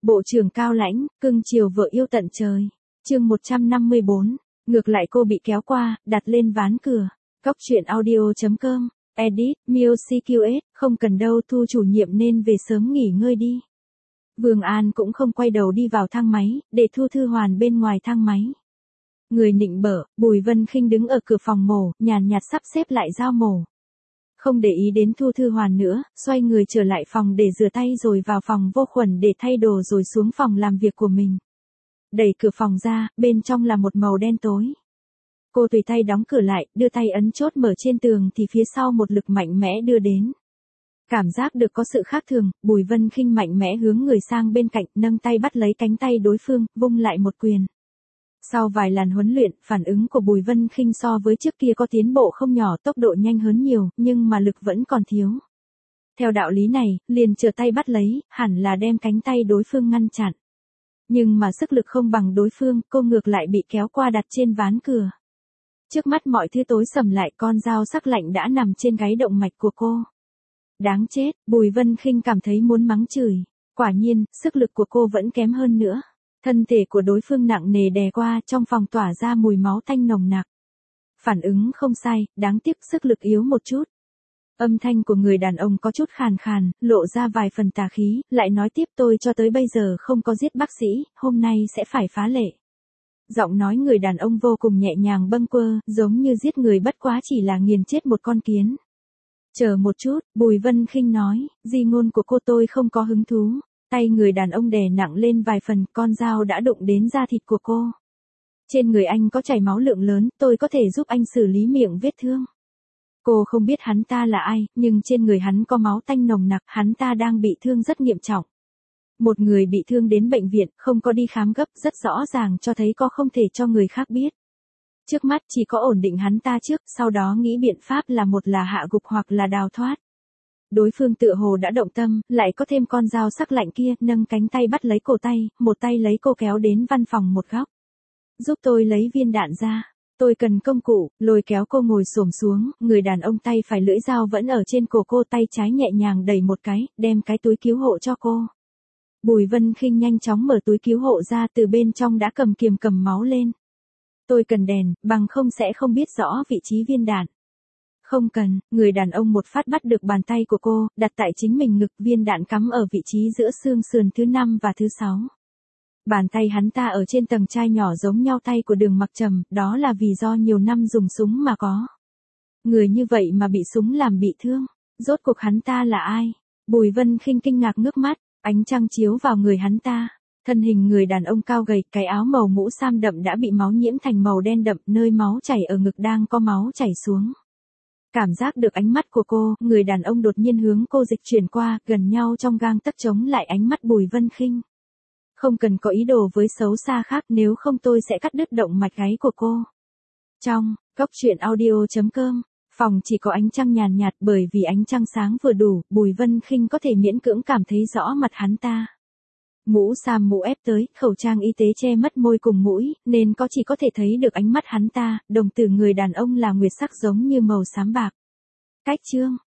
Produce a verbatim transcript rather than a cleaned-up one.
Bộ trưởng cao lãnh, cưng chiều vợ yêu tận trời. Chương một trăm năm mươi bốn. Ngược lại cô bị kéo qua, đặt lên ván cửa. Góc truyện audio chấm com. Edit, Music quy ét, không cần đâu, Thu chủ nhiệm nên về sớm nghỉ ngơi đi. Vương An cũng không quay đầu đi vào thang máy, để Thu Thư Hoàn bên ngoài thang máy. Người nịnh bợ, Bùi Vân Khinh đứng ở cửa phòng mổ, nhàn nhạt sắp xếp lại dao mổ. Không để ý đến Thu Thư Hoàn nữa, xoay người trở lại phòng để rửa tay rồi vào phòng vô khuẩn để thay đồ rồi xuống phòng làm việc của mình. Đẩy cửa phòng ra, bên trong là một màu đen tối. Cô tùy tay đóng cửa lại, đưa tay ấn chốt mở trên tường thì phía sau một lực mạnh mẽ đưa đến. Cảm giác được có sự khác thường, Bùi Vân Khinh mạnh mẽ hướng người sang bên cạnh, nâng tay bắt lấy cánh tay đối phương, vung lại một quyền. Sau vài lần huấn luyện, phản ứng của Bùi Vân Khinh so với trước kia có tiến bộ không nhỏ, tốc độ nhanh hơn nhiều, nhưng mà lực vẫn còn thiếu. Theo đạo lý này, liền trở tay bắt lấy, hẳn là đem cánh tay đối phương ngăn chặn. Nhưng mà sức lực không bằng đối phương, cô ngược lại bị kéo qua đặt trên ván cửa. Trước mắt mọi thứ tối sầm lại, con dao sắc lạnh đã nằm trên gáy động mạch của cô. Đáng chết, Bùi Vân Khinh cảm thấy muốn mắng chửi. Quả nhiên, sức lực của cô vẫn kém hơn nữa. Thân thể của đối phương nặng nề đè qua, trong phòng tỏa ra mùi máu tanh nồng nặc. Phản ứng không sai, đáng tiếc sức lực yếu một chút. Âm thanh của người đàn ông có chút khàn khàn, lộ ra vài phần tà khí, lại nói tiếp, tôi cho tới bây giờ không có giết bác sĩ, hôm nay sẽ phải phá lệ. Giọng nói người đàn ông vô cùng nhẹ nhàng bâng quơ, giống như giết người bất quá chỉ là nghiền chết một con kiến. Chờ một chút, Bùi Vân Khinh nói, di ngôn của cô tôi không có hứng thú. Tay người đàn ông đè nặng lên vài phần, con dao đã đụng đến da thịt của cô. Trên người anh có chảy máu lượng lớn, tôi có thể giúp anh xử lý miệng vết thương. Cô không biết hắn ta là ai, nhưng trên người hắn có máu tanh nồng nặc, hắn ta đang bị thương rất nghiêm trọng. Một người bị thương đến bệnh viện, không có đi khám gấp, rất rõ ràng cho thấy có không thể cho người khác biết. Trước mắt chỉ có ổn định hắn ta trước, sau đó nghĩ biện pháp là một là hạ gục hoặc là đào thoát. Đối phương tựa hồ đã động tâm, lại có thêm con dao sắc lạnh kia, nâng cánh tay bắt lấy cổ tay, một tay lấy cô kéo đến văn phòng một góc. Giúp tôi lấy viên đạn ra. Tôi cần công cụ, lôi kéo cô ngồi xổm xuống, người đàn ông tay phải lưỡi dao vẫn ở trên cổ cô, tay trái nhẹ nhàng đẩy một cái, đem cái túi cứu hộ cho cô. Bùi Vân Khinh nhanh chóng mở túi cứu hộ ra, từ bên trong đã cầm kiềm cầm máu lên. Tôi cần đèn, bằng không sẽ không biết rõ vị trí viên đạn. Không cần, người đàn ông một phát bắt được bàn tay của cô, đặt tại chính mình ngực, viên đạn cắm ở vị trí giữa xương sườn thứ năm và thứ sáu. Bàn tay hắn ta ở trên tầng chai nhỏ giống nhau tay của Đường Mặc Trầm, đó là vì do nhiều năm dùng súng mà có. Người như vậy mà bị súng làm bị thương, rốt cuộc hắn ta là ai? Bùi Vân Khinh kinh ngạc ngước mắt, ánh trăng chiếu vào người hắn ta. Thân hình người đàn ông cao gầy, cái áo màu mũ sam đậm đã bị máu nhiễm thành màu đen đậm, nơi máu chảy ở ngực đang có máu chảy xuống. Cảm giác được ánh mắt của cô, người đàn ông đột nhiên hướng cô dịch chuyển qua, gần nhau trong gang tấc chống lại ánh mắt Bùi Vân Khinh. Không cần có ý đồ với xấu xa khác, nếu không tôi sẽ cắt đứt động mạch gáy của cô. Trong góc truyện audio chấm com, phòng chỉ có ánh trăng nhàn nhạt, bởi vì ánh trăng sáng vừa đủ, Bùi Vân Khinh có thể miễn cưỡng cảm thấy rõ mặt hắn ta. Mũ sam mũ ép tới, khẩu trang y tế che mất môi cùng mũi, nên có chỉ có thể thấy được ánh mắt hắn ta, đồng tử người đàn ông là nguyệt sắc giống như màu xám bạc. Cách chương